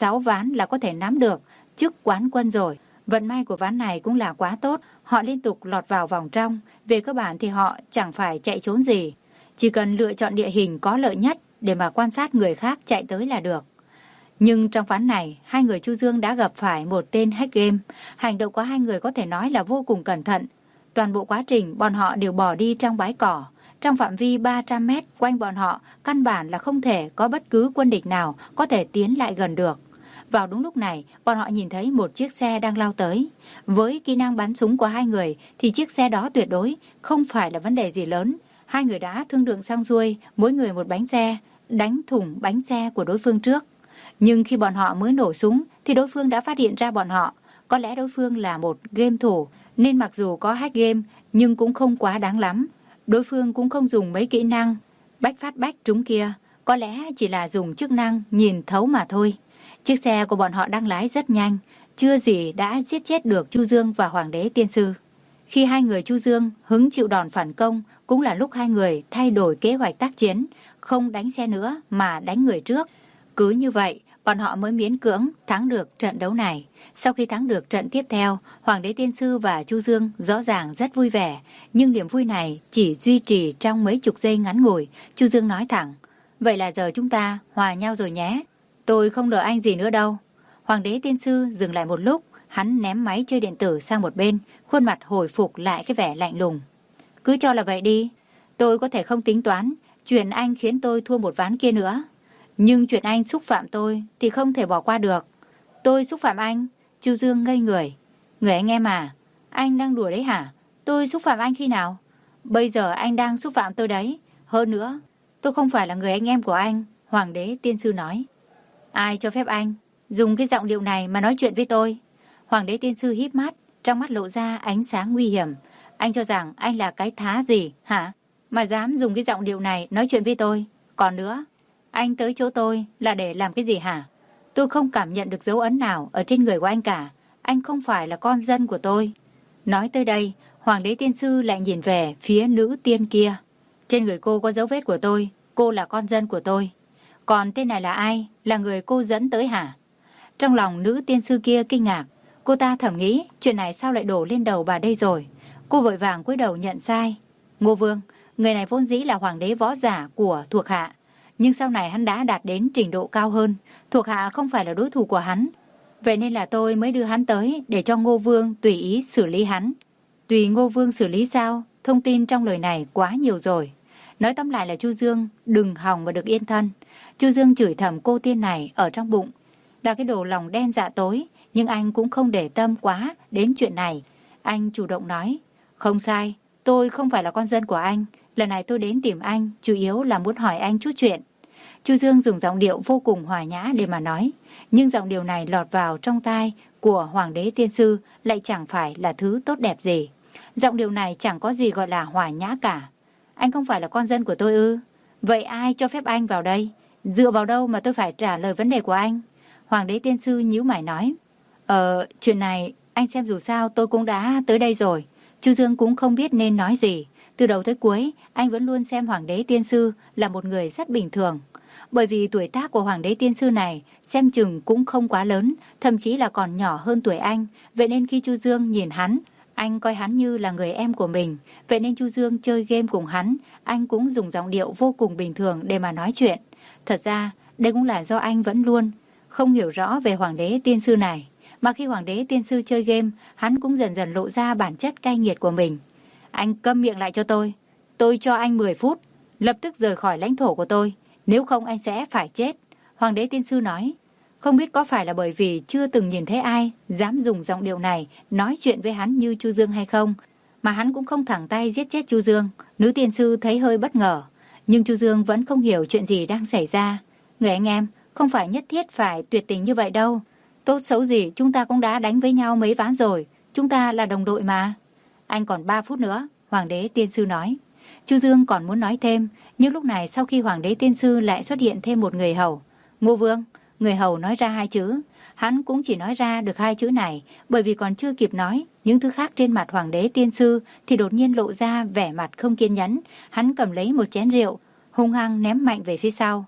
sáu ván là có thể nắm được chức quán quân rồi. Vận may của ván này cũng là quá tốt, họ liên tục lọt vào vòng trong. Về cơ bản thì họ chẳng phải chạy trốn gì, chỉ cần lựa chọn địa hình có lợi nhất để mà quan sát người khác chạy tới là được. Nhưng trong ván này, hai người Chu Dương đã gặp phải một tên hack game. Hành động của hai người có thể nói là vô cùng cẩn thận. Toàn bộ quá trình bọn họ đều bỏ đi trong bãi cỏ. Trong phạm vi ba trăm mét quanh bọn họ, căn bản là không thể có bất cứ quân địch nào có thể tiến lại gần được. Vào đúng lúc này, bọn họ nhìn thấy một chiếc xe đang lao tới. Với kỹ năng bắn súng của hai người thì chiếc xe đó tuyệt đối không phải là vấn đề gì lớn. Hai người đã thương lượng xong xuôi, mỗi người một bánh xe, đánh thủng bánh xe của đối phương trước. Nhưng khi bọn họ mới nổ súng thì đối phương đã phát hiện ra bọn họ. Có lẽ đối phương là một game thủ, nên mặc dù có hack game nhưng cũng không quá đáng lắm. Đối phương cũng không dùng mấy kỹ năng bách phát bách trúng kia, có lẽ chỉ là dùng chức năng nhìn thấu mà thôi. Chiếc xe của bọn họ đang lái rất nhanh, chưa gì đã giết chết được Chu Dương và Hoàng đế tiên sư. Khi hai người Chu Dương hứng chịu đòn phản công, cũng là lúc hai người thay đổi kế hoạch tác chiến, không đánh xe nữa mà đánh người trước. Cứ như vậy, bọn họ mới miễn cưỡng thắng được trận đấu này. Sau khi thắng được trận tiếp theo, Hoàng đế tiên sư và Chu Dương rõ ràng rất vui vẻ, nhưng niềm vui này chỉ duy trì trong mấy chục giây ngắn ngủi. Chu Dương nói thẳng: "Vậy là giờ chúng ta hòa nhau rồi nhé. Tôi không nợ anh gì nữa đâu." Hoàng đế tiên sư dừng lại một lúc, hắn ném máy chơi điện tử sang một bên, khuôn mặt hồi phục lại cái vẻ lạnh lùng. "Cứ cho là vậy đi. Tôi có thể không tính toán chuyện anh khiến tôi thua một ván kia nữa, nhưng chuyện anh xúc phạm tôi thì không thể bỏ qua được." "Tôi xúc phạm anh?" Chu Dương ngây người. "Người anh em à, anh đang đùa đấy hả? Tôi xúc phạm anh khi nào? Bây giờ anh đang xúc phạm tôi đấy. Hơn nữa, tôi không phải là người anh em của anh." Hoàng đế tiên sư nói. "Ai cho phép anh dùng cái giọng điệu này mà nói chuyện với tôi?" Hoàng đế tiên sư híp mắt, trong mắt lộ ra ánh sáng nguy hiểm. "Anh cho rằng anh là cái thá gì hả, mà dám dùng cái giọng điệu này nói chuyện với tôi? Còn nữa, anh tới chỗ tôi là để làm cái gì hả? Tôi không cảm nhận được dấu ấn nào ở trên người của anh cả. Anh không phải là con dân của tôi." Nói tới đây, Hoàng đế tiên sư lại nhìn về phía nữ tiên kia. "Trên người cô có dấu vết của tôi, cô là con dân của tôi. Còn tên này là ai? Là người cô dẫn tới hả?" Trong lòng nữ tiên sư kia kinh ngạc. Cô ta thầm nghĩ chuyện này sao lại đổ lên đầu bà đây rồi. Cô vội vàng cúi đầu nhận sai. "Ngô Vương, người này vốn dĩ là hoàng đế võ giả của thuộc hạ, nhưng sau này hắn đã đạt đến trình độ cao hơn, thuộc hạ không phải là đối thủ của hắn. Vậy nên là tôi mới đưa hắn tới để cho Ngô Vương tùy ý xử lý hắn." "Tùy Ngô Vương xử lý sao?" Thông tin trong lời này quá nhiều rồi. Nói tóm lại là Chu Dương đừng hòng mà được yên thân. Chu Dương chửi thầm cô tiên này ở trong bụng là cái đồ lòng đen dạ tối, nhưng anh cũng không để tâm quá đến chuyện này. Anh chủ động nói: "Không sai, tôi không phải là con dân của anh. Lần này tôi đến tìm anh chủ yếu là muốn hỏi anh chút chuyện." Chu Dương dùng giọng điệu vô cùng hòa nhã để mà nói, nhưng giọng điệu này lọt vào trong tai của Hoàng đế tiên sư lại chẳng phải là thứ tốt đẹp gì. Giọng điệu này chẳng có gì gọi là hòa nhã cả. "Anh không phải là con dân của tôi ư? Vậy ai cho phép anh vào đây? Dựa vào đâu mà tôi phải trả lời vấn đề của anh?" Hoàng đế tiên sư nhíu mày nói: Ờ, chuyện này, anh xem dù sao tôi cũng đã tới đây rồi." Chu Dương cũng không biết nên nói gì. Từ đầu tới cuối, anh vẫn luôn xem Hoàng đế tiên sư là một người rất bình thường. Bởi vì tuổi tác của Hoàng đế tiên sư này xem chừng cũng không quá lớn, thậm chí là còn nhỏ hơn tuổi anh. Vậy nên khi Chu Dương nhìn hắn, anh coi hắn như là người em của mình. Vậy nên Chu Dương chơi game cùng hắn, anh cũng dùng giọng điệu vô cùng bình thường để mà nói chuyện. Thật ra, đây cũng là do anh vẫn luôn không hiểu rõ về Hoàng đế tiên sư này. Mà khi Hoàng đế tiên sư chơi game, hắn cũng dần dần lộ ra bản chất cay nghiệt của mình. "Anh câm miệng lại cho tôi. Tôi cho anh mười phút, lập tức rời khỏi lãnh thổ của tôi. Nếu không anh sẽ phải chết." Hoàng đế tiên sư nói. Không biết có phải là bởi vì chưa từng nhìn thấy ai dám dùng giọng điệu này nói chuyện với hắn như Chu Dương hay không, mà hắn cũng không thẳng tay giết chết Chu Dương. Nữ tiên sư thấy hơi bất ngờ, nhưng Chu Dương vẫn không hiểu chuyện gì đang xảy ra. "Người anh em, không phải nhất thiết phải tuyệt tình như vậy đâu. Tốt xấu gì chúng ta cũng đã đánh với nhau mấy ván rồi. Chúng ta là đồng đội mà." "Anh còn ba phút nữa," Hoàng đế tiên sư nói. Chu Dương còn muốn nói thêm, nhưng lúc này sau khi Hoàng đế tiên sư lại xuất hiện thêm một người hầu. "Ngô Vương." Người hầu nói ra hai chữ. Hắn cũng chỉ nói ra được hai chữ này, bởi vì còn chưa kịp nói những thứ khác trên mặt Hoàng đế tiên sư thì đột nhiên lộ ra vẻ mặt không kiên nhẫn. Hắn cầm lấy một chén rượu, hung hăng ném mạnh về phía sau.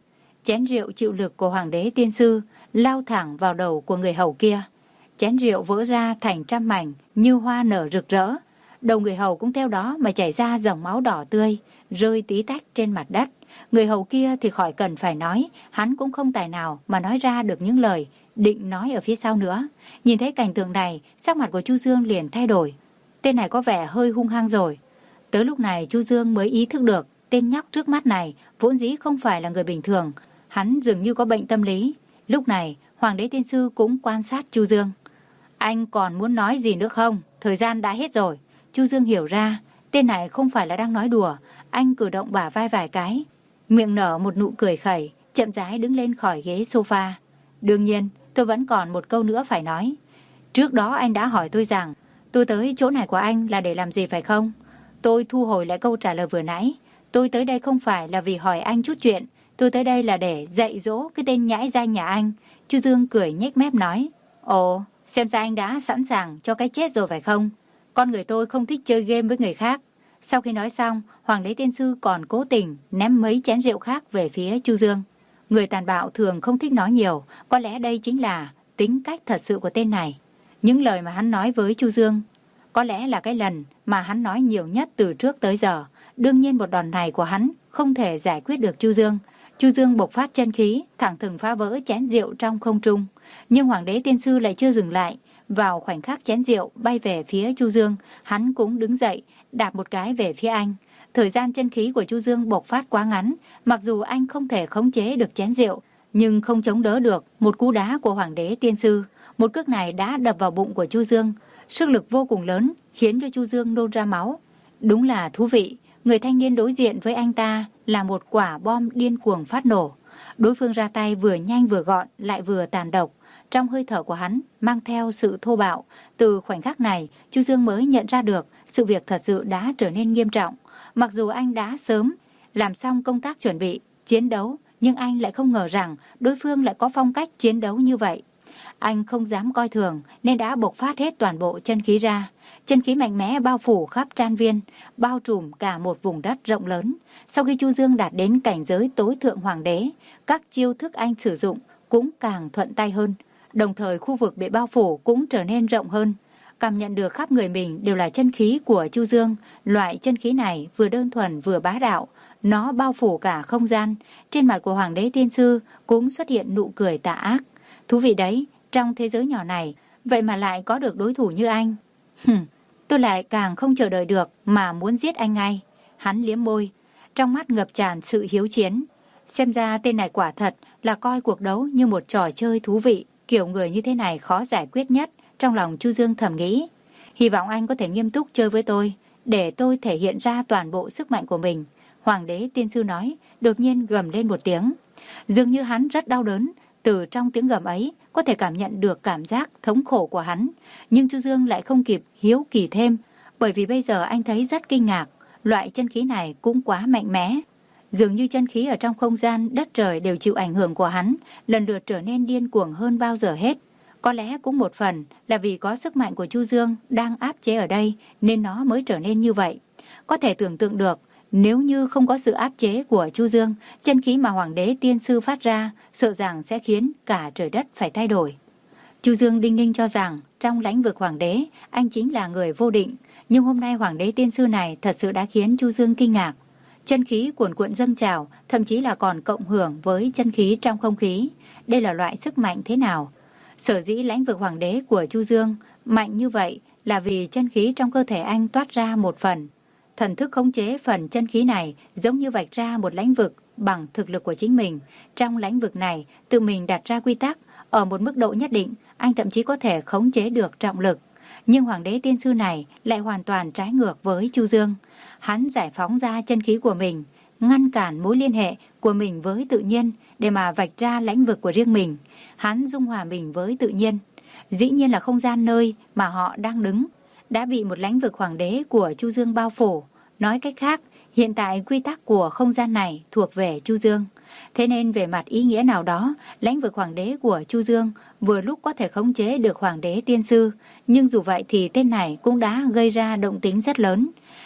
chén rượu chịu lực của Hoàng đế Tiên Sư lao thẳng vào đầu của người hầu kia. Chén rượu vỡ ra thành trăm mảnh như hoa nở rực rỡ. Đầu người hầu cũng theo đó mà chảy ra dòng máu đỏ tươi, rơi tí tách trên mặt đất. Người hầu kia thì khỏi cần phải nói, hắn cũng không tài nào mà nói ra được những lời định nói ở phía sau nữa. Nhìn thấy cảnh tượng này, sắc mặt của Chu Dương liền thay đổi. Tên này có vẻ hơi hung hăng rồi. Tới lúc này Chu Dương mới ý thức được tên nhóc trước mắt này vốn dĩ không phải là người bình thường. Hắn dường như có bệnh tâm lý. Lúc này Hoàng đế Tiên Sư cũng quan sát Chu Dương. Anh còn muốn nói gì nữa không? Thời gian đã hết rồi. Chu Dương hiểu ra tên này không phải là đang nói đùa. Anh cử động bả vai vài cái, miệng nở một nụ cười khẩy, chậm rãi đứng lên khỏi ghế sofa. Đương nhiên tôi vẫn còn một câu nữa phải nói. Trước đó anh đã hỏi tôi rằng tôi tới chỗ này của anh là để làm gì phải không? Tôi thu hồi lại câu trả lời vừa nãy. Tôi tới đây không phải là vì hỏi anh chút chuyện. Tôi tới đây là để dạy dỗ cái tên nhãi danh nhà anh. Chu Dương cười nhếch mép nói. Ồ, xem ra anh đã sẵn sàng cho cái chết rồi phải không? Con người tôi không thích chơi game với người khác. Sau khi nói xong, Hoàng đế Tiên Sư còn cố tình ném mấy chén rượu khác về phía Chu Dương. Người tàn bạo thường không thích nói nhiều. Có lẽ đây chính là tính cách thật sự của tên này. Những lời mà hắn nói với Chu Dương có lẽ là cái lần mà hắn nói nhiều nhất từ trước tới giờ. Đương nhiên một đòn này của hắn không thể giải quyết được Chu Dương. Chu Dương bộc phát chân khí, thẳng thừng phá vỡ chén rượu trong không trung. Nhưng Hoàng đế Tiên Sư lại chưa dừng lại. Vào khoảnh khắc chén rượu bay về phía Chu Dương, hắn cũng đứng dậy, đạp một cái về phía anh. Thời gian chân khí của Chu Dương bộc phát quá ngắn, mặc dù anh không thể khống chế được chén rượu, nhưng không chống đỡ được một cú đá của Hoàng đế Tiên Sư. Một cước này đã đập vào bụng của Chu Dương, sức lực vô cùng lớn, khiến cho Chu Dương nôn ra máu. Đúng là thú vị, người thanh niên đối diện với anh ta là một quả bom điên cuồng phát nổ. Đối phương ra tay vừa nhanh vừa gọn, lại vừa tàn độc. Trong hơi thở của hắn mang theo sự thô bạo. Từ khoảnh khắc này, Chu Dương mới nhận ra được sự việc thật sự đã trở nên nghiêm trọng. Mặc dù anh đã sớm làm xong công tác chuẩn bị, chiến đấu, nhưng anh lại không ngờ rằng đối phương lại có phong cách chiến đấu như vậy. Anh không dám coi thường nên đã bộc phát hết toàn bộ chân khí ra. Chân khí mạnh mẽ bao phủ khắp trang viên, bao trùm cả một vùng đất rộng lớn. Sau khi Chu Dương đạt đến cảnh giới tối thượng hoàng đế, các chiêu thức anh sử dụng cũng càng thuận tay hơn. Đồng thời khu vực bị bao phủ cũng trở nên rộng hơn. Cảm nhận được khắp người mình đều là chân khí của Chu Dương. Loại chân khí này vừa đơn thuần vừa bá đạo. Nó bao phủ cả không gian. Trên mặt của Hoàng đế Tiên Sư cũng xuất hiện nụ cười tà ác. Thú vị đấy, trong thế giới nhỏ này, vậy mà lại có được đối thủ như anh. Hừm, tôi lại càng không chờ đợi được mà muốn giết anh ngay. Hắn liếm môi, trong mắt ngập tràn sự hiếu chiến. Xem ra tên này quả thật là coi cuộc đấu như một trò chơi thú vị. Kiểu người như thế này khó giải quyết nhất. Trong lòng Chu Dương thầm nghĩ, hy vọng anh có thể nghiêm túc chơi với tôi, để tôi thể hiện ra toàn bộ sức mạnh của mình. Hoàng đế Tiên Sư nói, đột nhiên gầm lên một tiếng. Dường như hắn rất đau đớn. Từ trong tiếng gầm ấy có thể cảm nhận được cảm giác thống khổ của hắn. Nhưng Chu Dương lại không kịp hiếu kỳ thêm, bởi vì bây giờ anh thấy rất kinh ngạc. Loại chân khí này cũng quá mạnh mẽ. Dường như chân khí ở trong không gian, đất trời đều chịu ảnh hưởng của hắn, lần lượt trở nên điên cuồng hơn bao giờ hết. Có lẽ cũng một phần là vì có sức mạnh của Chu Dương đang áp chế ở đây nên nó mới trở nên như vậy. Có thể tưởng tượng được, nếu như không có sự áp chế của Chu Dương, chân khí mà Hoàng đế Tiên Sư phát ra sợ rằng sẽ khiến cả trời đất phải thay đổi. Chu Dương đinh ninh cho rằng trong lãnh vực Hoàng đế, anh chính là người vô định. Nhưng hôm nay Hoàng đế Tiên Sư này thật sự đã khiến Chu Dương kinh ngạc. Chân khí cuồn cuộn dâng trào, thậm chí là còn cộng hưởng với chân khí trong không khí. Đây là loại sức mạnh thế nào? Sở dĩ lãnh vực Hoàng đế của Chu Dương mạnh như vậy là vì chân khí trong cơ thể anh toát ra một phần. Thần thức khống chế phần chân khí này giống như vạch ra một lãnh vực bằng thực lực của chính mình. Trong lãnh vực này, tự mình đặt ra quy tắc, ở một mức độ nhất định, anh thậm chí có thể khống chế được trọng lực. Nhưng Hoàng đế Tiên Sư này lại hoàn toàn trái ngược với Chu Dương. Hắn giải phóng ra chân khí của mình, ngăn cản mối liên hệ của mình với tự nhiên để mà vạch ra lãnh vực của riêng mình. Hắn dung hòa mình với tự nhiên. Dĩ nhiên là không gian nơi mà họ đang đứng đã bị một lãnh vực Hoàng đế của Chu Dương bao phủ. Nói cách khác, hiện tại quy tắc của không gian này thuộc về Chu Dương. Thế nên về mặt ý nghĩa nào đó, lãnh vực Hoàng đế của Chu Dương vừa lúc có thể khống chế được Hoàng đế Tiên Sư. Nhưng dù vậy thì tên này cũng đã gây ra động tính rất lớn.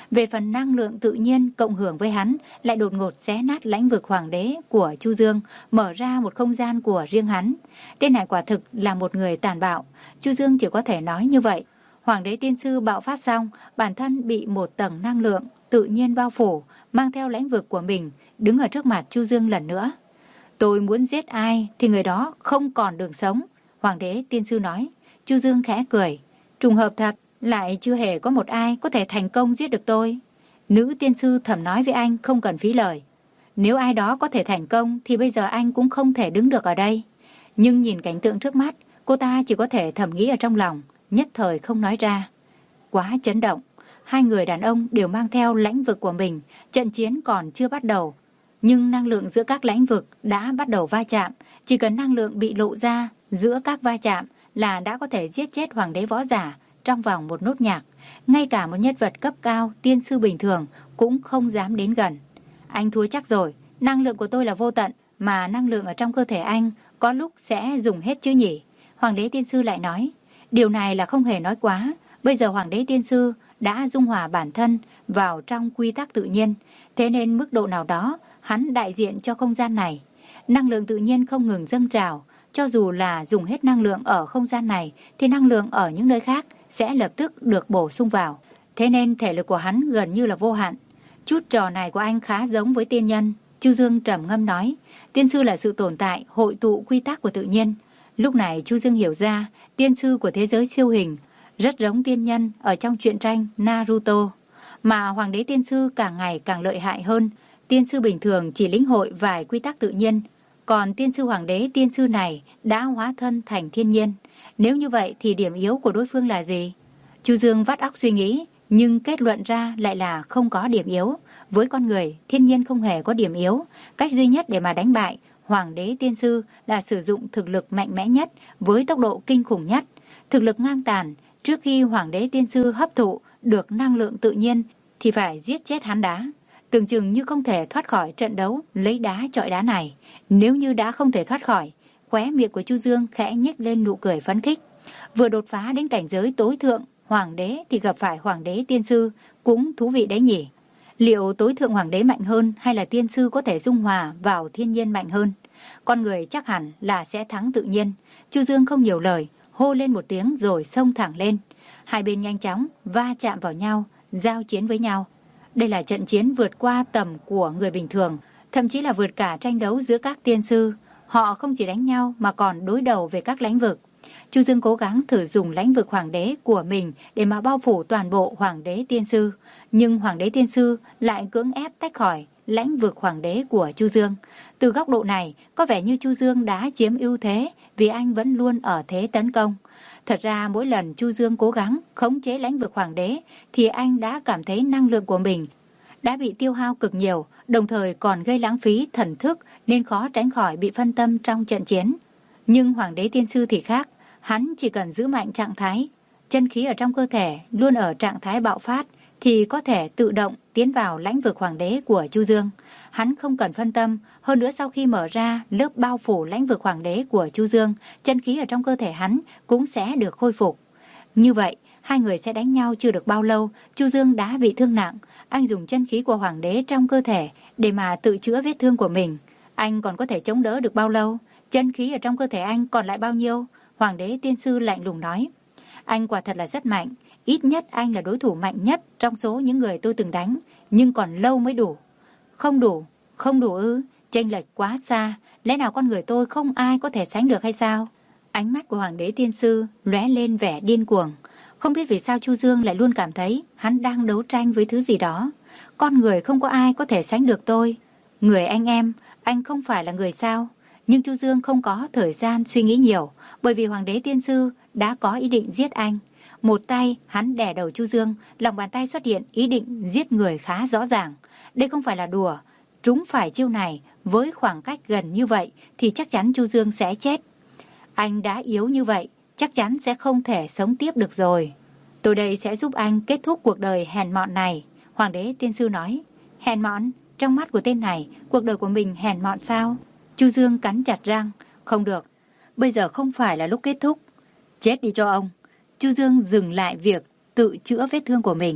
Về phần năng lượng tự nhiên cộng hưởng với hắn lại đột ngột xé nát lãnh vực hoàng đế của Chu Dương, mở ra một không gian của riêng hắn. Tên này quả thực là một người tàn bạo. Chu Dương chỉ có thể nói như vậy. Hoàng đế tiên sư bạo phát xong, bản thân bị một tầng năng lượng tự nhiên bao phủ, mang theo lãnh vực của mình, đứng ở trước mặt Chu Dương lần nữa. Tôi muốn giết ai thì người đó không còn đường sống, Hoàng đế tiên sư nói. Chu Dương khẽ cười. Trùng hợp thật, lại chưa hề có một ai có thể thành công giết được tôi. Nữ tiên sư thầm nói với anh không cần phí lời. Nếu ai đó có thể thành công thì bây giờ anh cũng không thể đứng được ở đây. Nhưng nhìn cảnh tượng trước mắt, cô ta chỉ có thể thầm nghĩ ở trong lòng, nhất thời không nói ra. Quá chấn động, hai người đàn ông đều mang theo lãnh vực của mình, trận chiến còn chưa bắt đầu. Nhưng năng lượng giữa các lãnh vực đã bắt đầu va chạm, chỉ cần năng lượng bị lộ ra giữa các va chạm là đã có thể giết chết hoàng đế võ giả trong vòng một nốt nhạc. Ngay cả một nhân vật cấp cao, tiên sư bình thường cũng không dám đến gần. Anh thua chắc rồi, năng lượng của tôi là vô tận, mà năng lượng ở trong cơ thể anh có lúc sẽ dùng hết chứ nhỉ? Hoàng đế tiên sư lại nói. Điều này là không hề nói quá, bây giờ hoàng đế tiên sư đã dung hòa bản thân vào trong quy tắc tự nhiên, thế nên mức độ nào đó hắn đại diện cho không gian này. Năng lượng tự nhiên không ngừng dâng trào, cho dù là dùng hết năng lượng ở không gian này thì năng lượng ở những nơi khác sẽ lập tức được bổ sung vào. Thế nên thể lực của hắn gần như là vô hạn. Chút trò này của anh khá giống với tiên nhân, Chu Dương trầm ngâm nói. Tiên sư là sự tồn tại, hội tụ quy tắc của tự nhiên. Lúc này Chu Dương hiểu ra, tiên sư của thế giới siêu hình rất giống tiên nhân ở trong truyện tranh Naruto. Mà hoàng đế tiên sư càng ngày càng lợi hại hơn. Tiên sư bình thường chỉ lĩnh hội vài quy tắc tự nhiên, còn tiên sư hoàng đế tiên sư này đã hóa thân thành thiên nhiên. Nếu như vậy thì điểm yếu của đối phương là gì? Chu Dương vắt óc suy nghĩ, nhưng kết luận ra lại là không có điểm yếu. Với con người, thiên nhiên không hề có điểm yếu. Cách duy nhất để mà đánh bại hoàng đế tiên sư là sử dụng thực lực mạnh mẽ nhất với tốc độ kinh khủng nhất. Thực lực ngang tàn, trước khi hoàng đế tiên sư hấp thụ được năng lượng tự nhiên thì phải giết chết hắn đá. Tưởng chừng như không thể thoát khỏi trận đấu lấy đá chọi đá này. Nếu như đã không thể thoát khỏi, khóe miệng của Chu Dương khẽ nhếch lên nụ cười phấn khích. Vừa đột phá đến cảnh giới tối thượng hoàng đế thì gặp phải hoàng đế tiên sư, cũng thú vị đấy nhỉ. Liệu tối thượng hoàng đế mạnh hơn hay là tiên sư có thể dung hòa vào thiên nhiên mạnh hơn? Con người chắc hẳn là sẽ thắng tự nhiên. Chu Dương không nhiều lời, hô lên một tiếng rồi xông thẳng lên. Hai bên nhanh chóng va chạm vào nhau, giao chiến với nhau. Đây là trận chiến vượt qua tầm của người bình thường, thậm chí là vượt cả tranh đấu giữa các tiên sư. Họ không chỉ đánh nhau mà còn đối đầu về các lãnh vực. Chu Dương cố gắng thử dùng lãnh vực hoàng đế của mình để mà bao phủ toàn bộ hoàng đế tiên sư. Nhưng hoàng đế tiên sư lại cưỡng ép tách khỏi lãnh vực hoàng đế của Chu Dương. Từ góc độ này, có vẻ như Chu Dương đã chiếm ưu thế vì anh vẫn luôn ở thế tấn công. Thật ra mỗi lần Chu Dương cố gắng khống chế lãnh vực hoàng đế thì anh đã cảm thấy năng lượng của mình đã bị tiêu hao cực nhiều, đồng thời còn gây lãng phí thần thức nên khó tránh khỏi bị phân tâm trong trận chiến. Nhưng hoàng đế tiên sư thì khác, hắn chỉ cần giữ mạnh trạng thái, chân khí ở trong cơ thể luôn ở trạng thái bạo phát thì có thể tự động tiến vào lãnh vực hoàng đế của Chu Dương. Hắn không cần phân tâm, hơn nữa sau khi mở ra lớp bao phủ lãnh vực hoàng đế của Chu Dương, chân khí ở trong cơ thể hắn cũng sẽ được khôi phục. Như vậy, hai người sẽ đánh nhau chưa được bao lâu, Chu Dương đã bị thương nặng. Anh dùng chân khí của hoàng đế trong cơ thể để mà tự chữa vết thương của mình. Anh còn có thể chống đỡ được bao lâu? Chân khí ở trong cơ thể anh còn lại bao nhiêu? Hoàng đế tiên sư lạnh lùng nói. Anh quả thật là rất mạnh, ít nhất anh là đối thủ mạnh nhất trong số những người tôi từng đánh, nhưng còn lâu mới đủ. Không đủ, không đủ ư? Chênh lệch quá xa, lẽ nào con người tôi không ai có thể sánh được hay sao? Ánh mắt của hoàng đế tiên sư lóe lên vẻ điên cuồng. Không biết vì sao Chu Dương lại luôn cảm thấy hắn đang đấu tranh với thứ gì đó. Con người không có ai có thể sánh được tôi. Người anh em, anh không phải là người sao? Nhưng Chu Dương không có thời gian suy nghĩ nhiều, bởi vì hoàng đế tiên sư đã có ý định giết anh. Một tay hắn đè đầu Chu Dương, lòng bàn tay xuất hiện ý định giết người khá rõ ràng. Đây không phải là đùa, trúng phải chiêu này với khoảng cách gần như vậy thì chắc chắn Chu Dương sẽ chết. Anh đã yếu như vậy, chắc chắn sẽ không thể sống tiếp được rồi. Tôi đây sẽ giúp anh kết thúc cuộc đời hèn mọn này, hoàng đế tiên sư nói. Hèn mọn? Trong mắt của tên này, cuộc đời của mình hèn mọn sao? Chu Dương cắn chặt răng. Không được, bây giờ không phải là lúc kết thúc. Chết đi cho ông. Chu Dương dừng lại việc tự chữa vết thương của mình.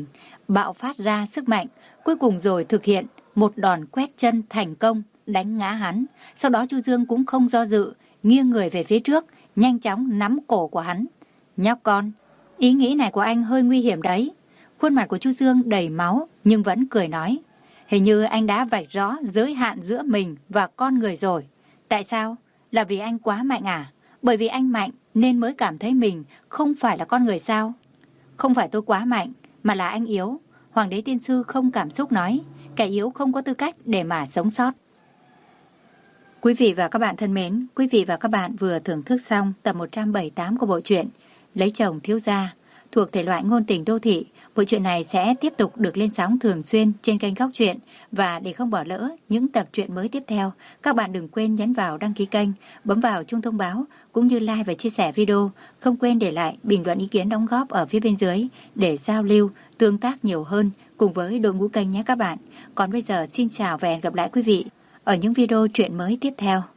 bạo phát ra sức mạnh, cuối cùng rồi thực hiện một đòn quét chân thành công, đánh ngã hắn. Sau đó Chu Dương cũng không do dự, nghiêng người về phía trước, nhanh chóng nắm cổ của hắn. Nhóc con, ý nghĩ này của anh hơi nguy hiểm đấy. Khuôn mặt của Chu Dương đầy máu nhưng vẫn cười nói, hình như anh đã vạch rõ giới hạn giữa mình và con người rồi. Tại sao? Là vì anh quá mạnh à? Bởi vì anh mạnh nên mới cảm thấy mình không phải là con người sao? Không phải tôi quá mạnh, mà là anh yếu. Hoàng đế tiên sư không cảm xúc nói, kẻ yếu không có tư cách để mà sống sót. Quý vị và các bạn thân mến, quý vị và các bạn vừa thưởng thức xong tập một trăm bảy mươi tám của bộ truyện Lấy chồng thiếu gia, thuộc thể loại ngôn tình đô thị. Bộ truyện này sẽ tiếp tục được lên sóng thường xuyên trên kênh Góc Truyện, và để không bỏ lỡ những tập truyện mới tiếp theo, các bạn đừng quên nhấn vào đăng ký kênh, bấm vào chuông thông báo cũng như like và chia sẻ video. Không quên để lại bình luận ý kiến đóng góp ở phía bên dưới để giao lưu, tương tác nhiều hơn cùng với đội ngũ kênh nhé các bạn. Còn bây giờ xin chào và hẹn gặp lại quý vị ở những video truyện mới tiếp theo.